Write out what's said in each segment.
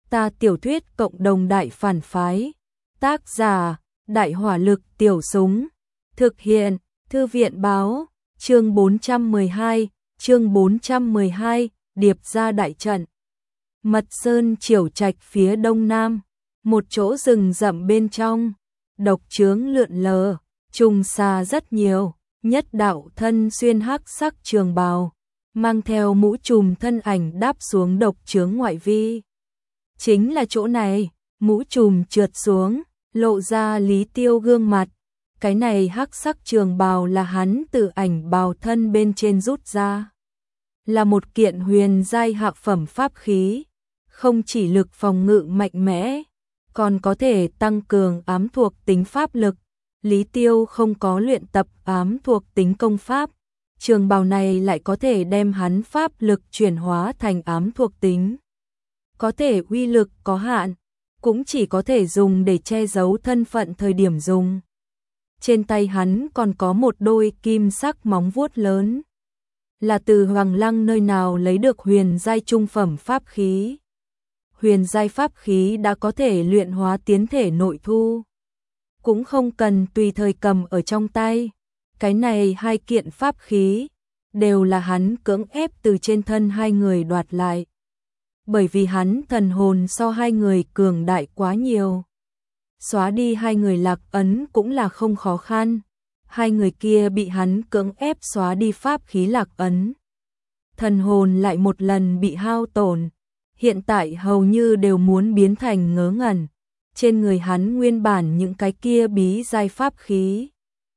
Ta tiểu thuyết cộng đồng đại phản phái. Tác giả: Đại hỏa lực tiểu súng. Thực hiện: Thư viện báo. Chương 412, điệp ra đại trận. Mật Sơn Chiểu Trạch phía đông nam, một chỗ rừng rậm bên trong, độc chướng lượn lờ, trùng xà rất nhiều, nhất đạo thân xuyên hắc sắc trường bào, mang theo mũ trùm thân ảnh đáp xuống độc chướng ngoại vi. Chính là chỗ này, mũ trùm trượt xuống, lộ ra Lý Tiêu gương mặt. Cái này hắc sắc trường bào là hắn từ ảnh bào thân bên trên rút ra. Là một kiện huyền giai hạ phẩm pháp khí, không chỉ lực phòng ngự mạnh mẽ, còn có thể tăng cường ám thuộc tính pháp lực. Lý Tiêu không có luyện tập ám thuộc tính công pháp, trường bào này lại có thể đem hắn pháp lực chuyển hóa thành ám thuộc tính. Có thể uy lực có hạn, cũng chỉ có thể dùng để che giấu thân phận thời điểm dùng. Trên tay hắn còn có một đôi kim sắc móng vuốt lớn, là từ Hoàng Lăng nơi nào lấy được huyền giai trung phẩm pháp khí. Huyền giai pháp khí đã có thể luyện hóa tiến thể nội thu, cũng không cần tùy thời cầm ở trong tay. Cái này hai kiện pháp khí đều là hắn cưỡng ép từ trên thân hai người đoạt lại, bởi vì hắn thần hồn so hai người cường đại quá nhiều. Xóa đi hai người lạc ấn cũng là không khó khăn, hai người kia bị hắn cưỡng ép xóa đi pháp khí lạc ấn. Thần hồn lại một lần bị hao tổn, hiện tại hầu như đều muốn biến thành ngớ ngẩn. Trên người hắn nguyên bản những cái kia bí giai pháp khí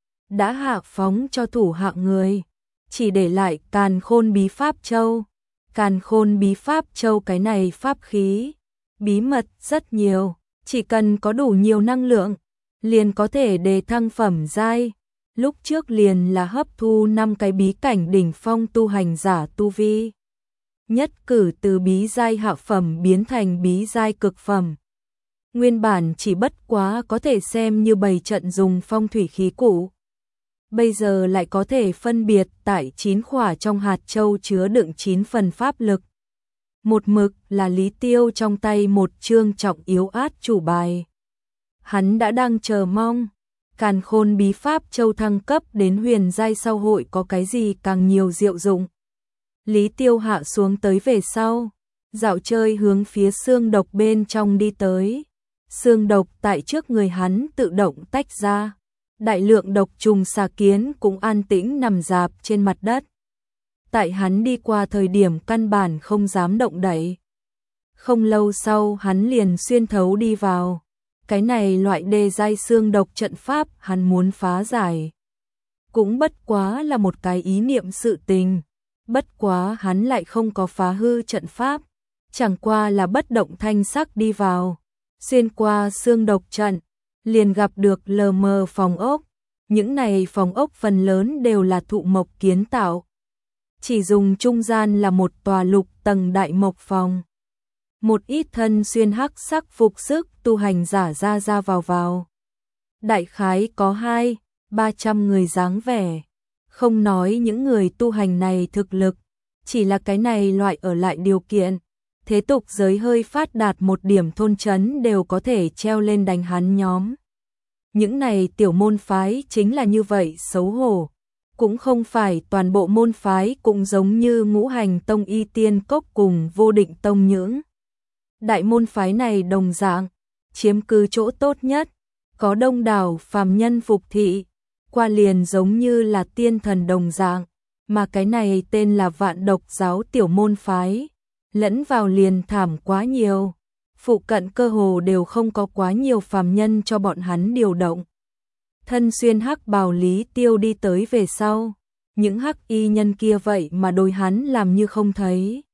đã hạ phóng cho thủ hạ người, chỉ để lại Càn Khôn Bí Pháp Châu. Càn Khôn Bí Pháp Châu cái này pháp khí, bí mật rất nhiều, chỉ cần có đủ nhiều năng lượng, liền có thể đề thăng phẩm giai. Lúc trước liền là hấp thu 5 cái bí cảnh đỉnh phong tu hành giả tu vi, nhất cử từ bí giai hạ phẩm biến thành bí giai cực phẩm. Nguyên bản chỉ bất quá có thể xem như bày trận dùng phong thủy khí cụ, bây giờ lại có thể phân biệt tại 9 khỏa trong hạt châu chứa đựng 9 phần pháp lực. Một mực là Lý Tiêu trong tay một chương trọng yếu át chủ bài. Hắn đã đang chờ mong Càn Khôn Bí Pháp Châu thăng cấp đến huyền giai sau hội có cái gì càng nhiều diệu dụng. Lý Tiêu hạ xuống tới về sau, dạo chơi hướng phía xương độc bên trong đi tới. Xương độc tại trước người hắn tự động tách ra, đại lượng độc trùng xà kiến cũng an tĩnh nằm rạp trên mặt đất. Tại hắn đi qua thời điểm căn bản không dám động đậy. Không lâu sau hắn liền xuyên thấu đi vào. Cái này loại đề giai xương độc trận pháp hắn muốn phá giải, cũng bất quá là một cái ý niệm sự tình. Bất quá hắn lại không có phá hư trận pháp, chẳng qua là bất động thanh sắc đi vào. Xuyên qua xương độc trận, liền gặp được lờ mờ phòng ốc. Những này phòng ốc phần lớn đều là thụ mộc kiến tạo, chỉ dùng trung gian là một tòa lục tầng đại mộc phòng. Một ít thân xuyên hắc sắc phục sức tu hành giả ra vào. Đại khái có 200-300 người dáng vẻ. Không nói những người tu hành này thực lực, chỉ là cái này loại ở lại điều kiện, thế tục giới hơi phát đạt một điểm thôn trấn đều có thể treo lên đánh hắn nhóm. Những này tiểu môn phái chính là như vậy xấu hổ. Cũng không phải toàn bộ môn phái cũng giống như Ngũ Hành Tông Y Tiên Cốc cùng Vô Định Tông những đại môn phái này đồng dạng, chiếm cứ chỗ tốt nhất, có đông đảo phàm nhân phục thị, qua liền giống như là tiên thần đồng dạng, mà cái này tên là Vạn Độc Giáo tiểu môn phái, lẫn vào liền thảm quá nhiều, phụ cận cơ hồ đều không có quá nhiều phàm nhân cho bọn hắn điều động. Thân xuyên hắc bào Lý Tiêu đi tới về sau, những hắc y nhân kia vậy mà đối hắn làm như không thấy.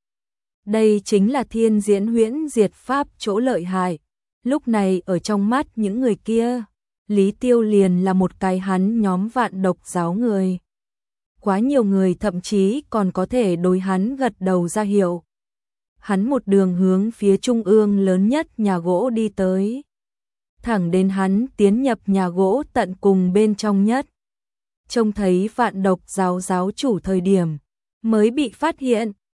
Đây chính là thiên diễn huyễn diệt pháp chỗ lợi hại. Lúc này ở trong mắt những người kia, Lý Tiêu liền là một cái hắn nhóm Vạn Độc Giáo người. Quá nhiều người thậm chí còn có thể đối hắn gật đầu ra hiệu. Hắn một đường hướng phía trung ương lớn nhất nhà gỗ đi tới, thẳng đến hắn tiến nhập nhà gỗ tận cùng bên trong nhất. Trông thấy Vạn Độc Giáo giáo chủ thời điểm mới bị phát hiện,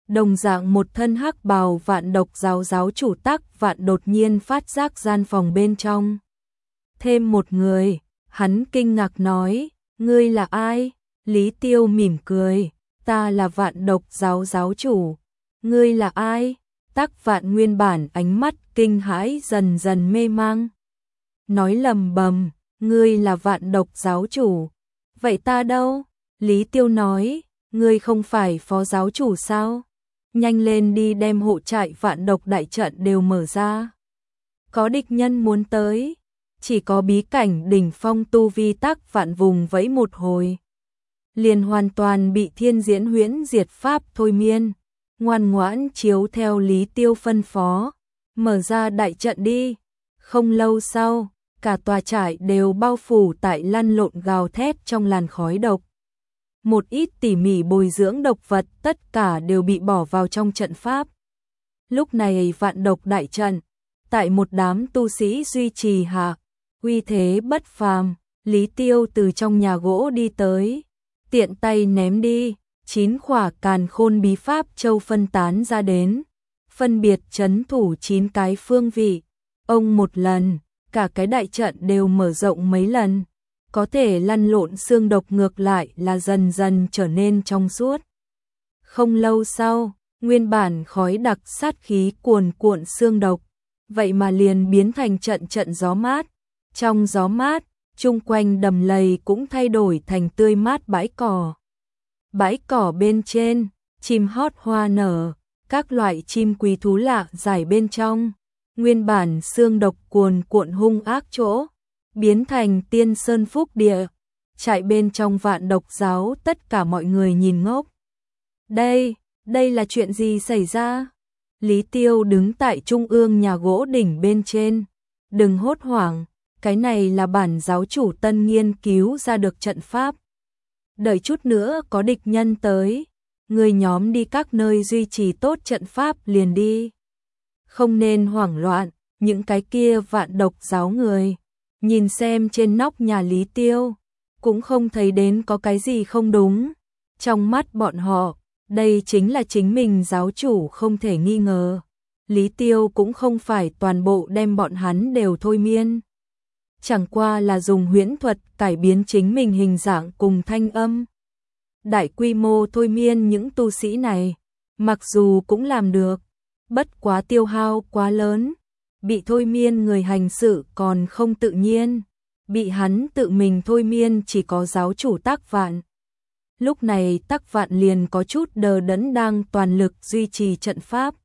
Đồng dạng một thân hắc bào Vạn Độc giáo giáo chủ Tắc Vạn đột nhiên phát giác gian phòng bên trong thêm một người, hắn kinh ngạc nói, ngươi là ai? Lý Tiêu mỉm cười, ta là Vạn Độc giáo giáo chủ. Ngươi là ai? Tắc Vạn nguyên bản ánh mắt kinh hãi dần dần mê mang. Nói lầm bầm, ngươi là Vạn Độc giáo chủ. Vậy ta đâu? Lý Tiêu nói, ngươi không phải phó giáo chủ sao? Nhanh lên đi đem hộ trại Vạn Độc đại trận đều mở ra. Có địch nhân muốn tới. Chỉ có bí cảnh đỉnh phong tu vi Tắc Vạn vùng vẫy một hồi, liền hoàn toàn bị thiên diễn huyễn diệt pháp thôi miên, ngoan ngoãn chiếu theo Lý Tiêu phân phó, mở ra đại trận đi. Không lâu sau, cả tòa trại đều bao phủ tại lăn lộn gào thét trong làn khói độc. Một ít tỉ mỉ bồi dưỡng độc vật tất cả đều bị bỏ vào trong trận pháp. Lúc này Vạn Độc đại trận, tại một đám tu sĩ duy trì hạ, uy thế bất phàm. Lý Tiêu từ trong nhà gỗ đi tới, tiện tay ném đi 9 khỏa càn khôn bí pháp châu phân tán ra đến, phân biệt trấn thủ 9 cái phương vị. Ông một lần, cả cái đại trận đều mở rộng mấy lần, có thể lăn lộn xương độc ngược lại là dần dần trở nên trong suốt. Không lâu sau, nguyên bản khói đặc sát khí cuồn cuộn xương độc, vậy mà liền biến thành trận trận gió mát. Trong gió mát, chung quanh đầm lầy cũng thay đổi thành tươi mát bãi cỏ. Bãi cỏ bên trên, chim hót hoa nở, các loại chim quý thú lạ giải bên trong. Nguyên bản xương độc cuồn cuộn hung ác chỗ, biến thành tiên sơn phúc địa. Trại bên trong Vạn Độc giáo tất cả mọi người nhìn ngốc. Đây là chuyện gì xảy ra? Lý Tiêu đứng tại trung ương nhà gỗ đỉnh bên trên. Đừng hốt hoảng, cái này là bản giáo chủ tân nghiên cứu ra được trận pháp. Đợi chút nữa có địch nhân tới, người nhóm đi các nơi duy trì tốt trận pháp liền đi. Không nên hoảng loạn, những cái kia Vạn Độc giáo người. Nhìn xem trên nóc nhà Lý Tiêu, cũng không thấy đến có cái gì không đúng. Trong mắt bọn họ, đây chính là chính mình giáo chủ không thể nghi ngờ. Lý Tiêu cũng không phải toàn bộ đem bọn hắn đều thôi miên. Chẳng qua là dùng huyễn thuật cải biến chính mình hình dạng cùng thanh âm. Đại quy mô thôi miên những tu sĩ này, mặc dù cũng làm được, bất quá tiêu hao quá lớn. Bị thôi miên người hành sự còn không tự nhiên, bị hắn tự mình thôi miên chỉ có giáo chủ Tắc Vạn. Lúc này Tắc Vạn liền có chút đờ đẫn đang toàn lực duy trì trận pháp.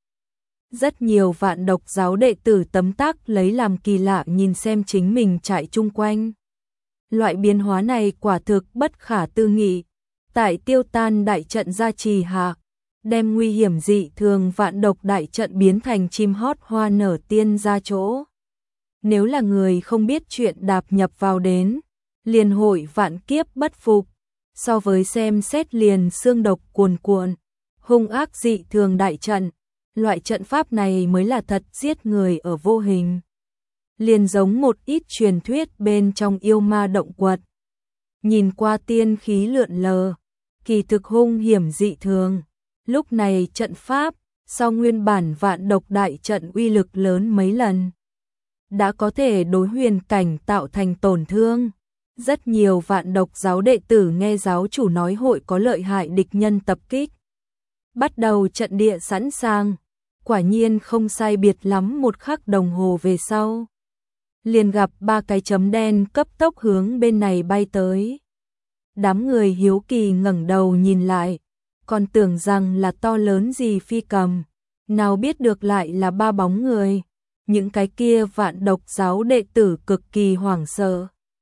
Rất nhiều Vạn Độc giáo đệ tử tấm tắc lấy làm kỳ lạ nhìn xem chính mình chạy chung quanh. Loại biến hóa này quả thực bất khả tư nghị. Tại tiêu tan đại trận gia trì hạ, đem nguy hiểm dị thường Vạn Độc đại trận biến thành chim hót hoa nở tiên ra chỗ. Nếu là người không biết chuyện đạp nhập vào đến, liền hội vạn kiếp bất phục. So với xem xét liền xương độc cuồn cuộn, hung ác dị thường đại trận, loại trận pháp này mới là thật giết người ở vô hình. Liền giống một ít truyền thuyết bên trong yêu ma động quật. Nhìn qua tiên khí lượn lờ, kỳ thực hung hiểm dị thường. Lúc này trận pháp, sau nguyên bản Vạn Độc đại trận uy lực lớn mấy lần, đã có thể đối huyền cảnh tạo thành tổn thương. Rất nhiều Vạn Độc giáo đệ tử nghe giáo chủ nói hội có lợi hại địch nhân tập kích. Bắt đầu trận địa sẵn sàng, quả nhiên không sai biệt lắm một khắc đồng hồ về sau. Liền gặp 3 cái chấm đen cấp tốc hướng bên này bay tới. Đám người hiếu kỳ ngẩng đầu nhìn lại, còn tưởng rằng là to lớn gì phi cầm, nào biết được lại là 3 bóng người. Những cái kia Vạn Độc giáo đệ tử cực kỳ hoảng sợ.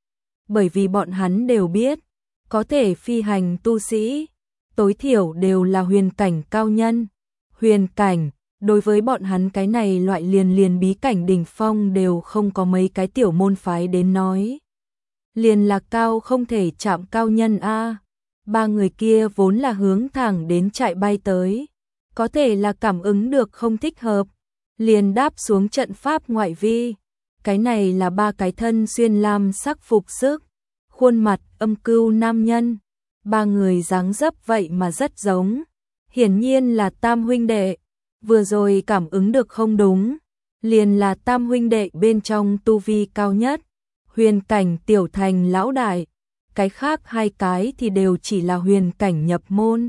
Bởi vì bọn hắn đều biết, có thể phi hành tu sĩ, tối thiểu đều là huyền cảnh cao nhân. Huyền cảnh, đối với bọn hắn cái này loại liền bí cảnh đỉnh phong đều không có mấy cái tiểu môn phái đến nói. Liền là cao không thể chạm cao nhân a. 3 người kia vốn là hướng thẳng đến chạy bay tới, có thể là cảm ứng được không thích hợp, liền đáp xuống trận pháp ngoại vi. Cái này là 3 cái thân xuyên lam sắc phục sức, khuôn mặt âm cưu nam nhân. 3 người dáng dấp vậy mà rất giống, Hiển nhiên là tam huynh đệ, vừa rồi cảm ứng được không đúng, liền là tam huynh đệ bên trong tu vi cao nhất, huyền cảnh tiểu thành lão đại, cái khác hai cái thì đều chỉ là huyền cảnh nhập môn.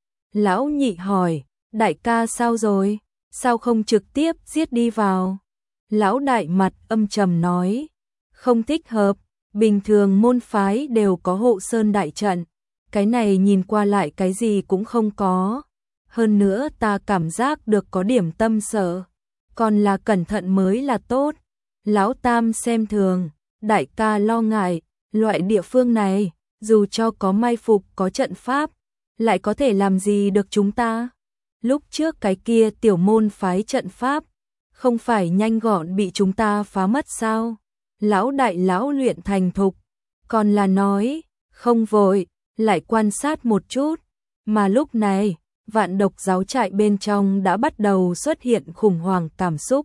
Lão nhị hỏi, đại ca sao rồi, sao không trực tiếp giết đi vào? Lão đại mặt âm trầm nói, không thích hợp, bình thường môn phái đều có hộ sơn đại trận, cái này nhìn qua lại cái gì cũng không có. Hơn nữa ta cảm giác được có điểm tâm sợ, còn là cẩn thận mới là tốt. Lão tam xem thường, đại ca lo ngại, loại địa phương này, dù cho có mai phục có trận pháp, lại có thể làm gì được chúng ta. Lúc trước cái kia tiểu môn phái trận pháp, không phải nhanh gọn bị chúng ta phá mất sao? Lão đại lão luyện thành thục, còn là nói, không vội, lại quan sát một chút. Mà lúc này, Vạn Độc giáo trại bên trong đã bắt đầu xuất hiện khủng hoảng cảm xúc.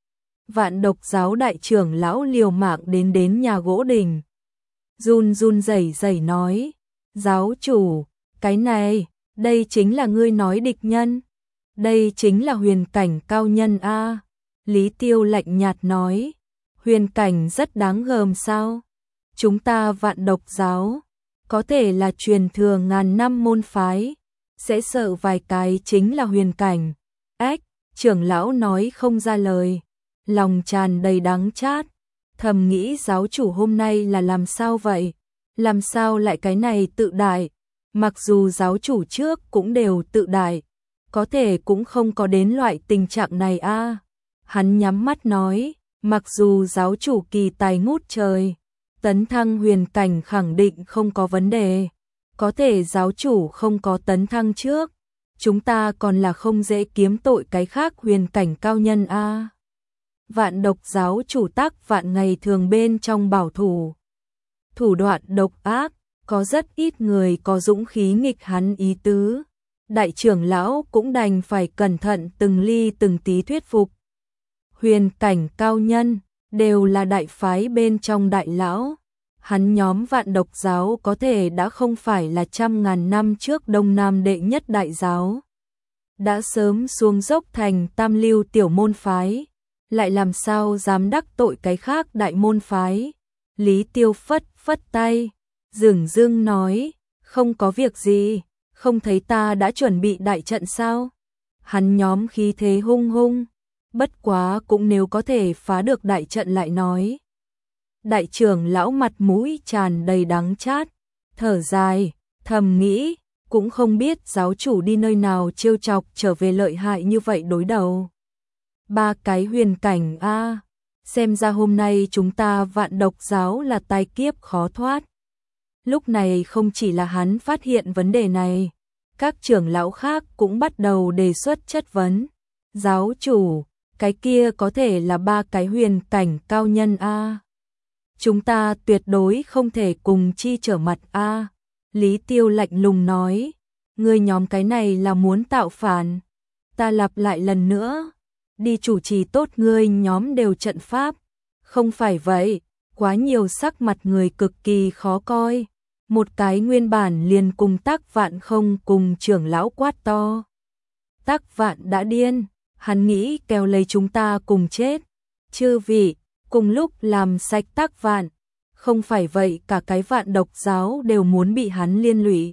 Vạn Độc giáo đại trưởng lão liều mạng đến nhà gỗ đình. Run run rẩy rẩy nói, giáo chủ, cái này, đây chính là ngươi nói địch nhân. Đây chính là huyền cảnh cao nhân a. Lý Tiêu lạnh nhạt nói, huyền cảnh rất đáng gờm sao? Chúng ta Vạn Độc giáo, có thể là truyền thừa ngàn năm môn phái, sẽ sợ vài cái chính là huyền cảnh. Ếch, trưởng lão nói không ra lời, lòng tràn đầy đắng chát, thầm nghĩ giáo chủ hôm nay là làm sao vậy? Làm sao lại cái này tự đại? Mặc dù giáo chủ trước cũng đều tự đại, có thể cũng không có đến loại tình trạng này a. Hắn nhắm mắt nói, mặc dù giáo chủ kỳ tài ngút trời, tấn thăng huyền cảnh khẳng định không có vấn đề, có thể giáo chủ không có tấn thăng trước, chúng ta còn là không dễ kiếm tội cái khác huyền cảnh cao nhân a. Vạn Độc giáo chủ Tắc Vạn ngày thường bên trong bảo thủ, thủ đoạn độc ác, có rất ít người có dũng khí nghịch hắn ý tứ. Đại trưởng lão cũng đành phải cẩn thận từng ly từng tí thuyết phục. Huyền cảnh cao nhân, đều là đại phái bên trong đại lão. Hắn nhóm Vạn Độc giáo có thể đã không phải là trăm ngàn năm trước Đông Nam đệ nhất đại giáo. Đã sớm xuống dốc thành tam lưu tiểu môn phái, lại làm sao dám đắc tội cái khác đại môn phái. Lý Tiêu phất phất tay, dửng dưng nói, không có việc gì, không thấy ta đã chuẩn bị đại trận sao? Hắn nhóm khí thế hung hung, bất quá cũng nếu có thể phá được đại trận lại nói. Đại trưởng lão mặt mũi tràn đầy đắng chát, thở dài, thầm nghĩ, cũng không biết giáo chủ đi nơi nào trêu chọc trở về lợi hại như vậy đối đầu. Ba cái huyền cảnh a, xem ra hôm nay chúng ta Vạn Độc giáo là tai kiếp khó thoát. Lúc này không chỉ là hắn phát hiện vấn đề này, các trưởng lão khác cũng bắt đầu đề xuất chất vấn. Giáo chủ, cái kia có thể là ba cái huyền cảnh cao nhân a. Chúng ta tuyệt đối không thể cùng chi trở mặt a. Lý Tiêu lạnh lùng nói, ngươi nhóm cái này là muốn tạo phản. Ta lặp lại lần nữa, đi chủ trì tốt ngươi nhóm đều trận pháp. Không phải vậy, quá nhiều sắc mặt người cực kỳ khó coi. Một cái nguyên bản liền cùng Tắc Vạn không cùng trưởng lão quát to. Tắc Vạn đã điên, hắn nghĩ kéo lấy chúng ta cùng chết. Chư vị, cùng lúc làm sạch Tắc Vạn, không phải vậy cả cái Vạn Độc giáo đều muốn bị hắn liên lụy.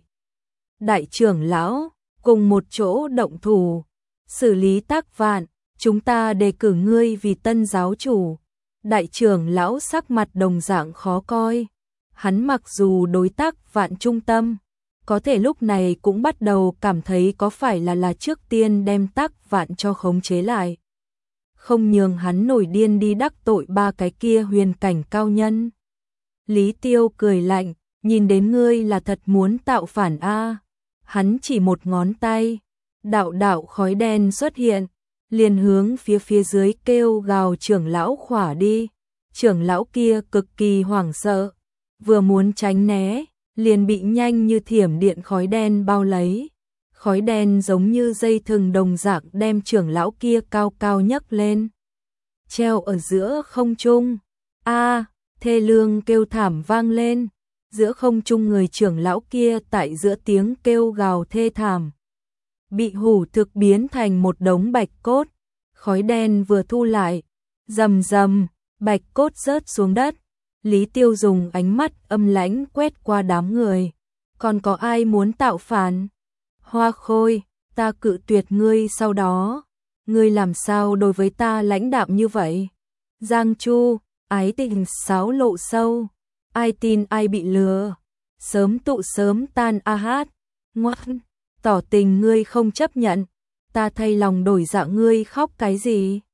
Đại trưởng lão, cùng một chỗ động thủ, xử lý Tắc Vạn, chúng ta đề cử ngươi vì tân giáo chủ. Đại trưởng lão sắc mặt đồng dạng khó coi. Hắn mặc dù đối Tắc Vạn trung tâm, có thể lúc này cũng bắt đầu cảm thấy có phải là trước tiên đem Tắc Vạn cho khống chế lại. Không nhường hắn nổi điên đi đắc tội ba cái kia huyền cảnh cao nhân. Lý Tiêu cười lạnh, nhìn đến ngươi là thật muốn tạo phản a. Hắn chỉ một ngón tay, đạo đạo khói đen xuất hiện, liền hướng phía dưới kêu gào trưởng lão khỏa đi. Trưởng lão kia cực kỳ hoảng sợ, vừa muốn tránh né, liền bị nhanh như thiểm điện khói đen bao lấy. Khói đen giống như dây thừng đồng dạng đem trưởng lão kia cao cao nhấc lên, treo ở giữa không trung. A, thê lương kêu thảm vang lên, giữa không trung người trưởng lão kia tại giữa tiếng kêu gào thê thảm, bị hủ thực biến thành một đống bạch cốt, khói đen vừa thu lại, rầm rầm, bạch cốt rớt xuống đất. Lý Tiêu dùng ánh mắt âm lãnh quét qua đám người. Còn có ai muốn tạo phản? Hoa Khôi, ta cự tuyệt ngươi sau đó. Ngươi làm sao đối với ta lãnh đạm như vậy? Giang Chu, ái tình sáo lộ sâu. Ai tin ai bị lừa. Sớm tụ sớm tan a hát. Ngoan, tỏ tình ngươi không chấp nhận. Ta thay lòng đổi dạ ngươi khóc cái gì?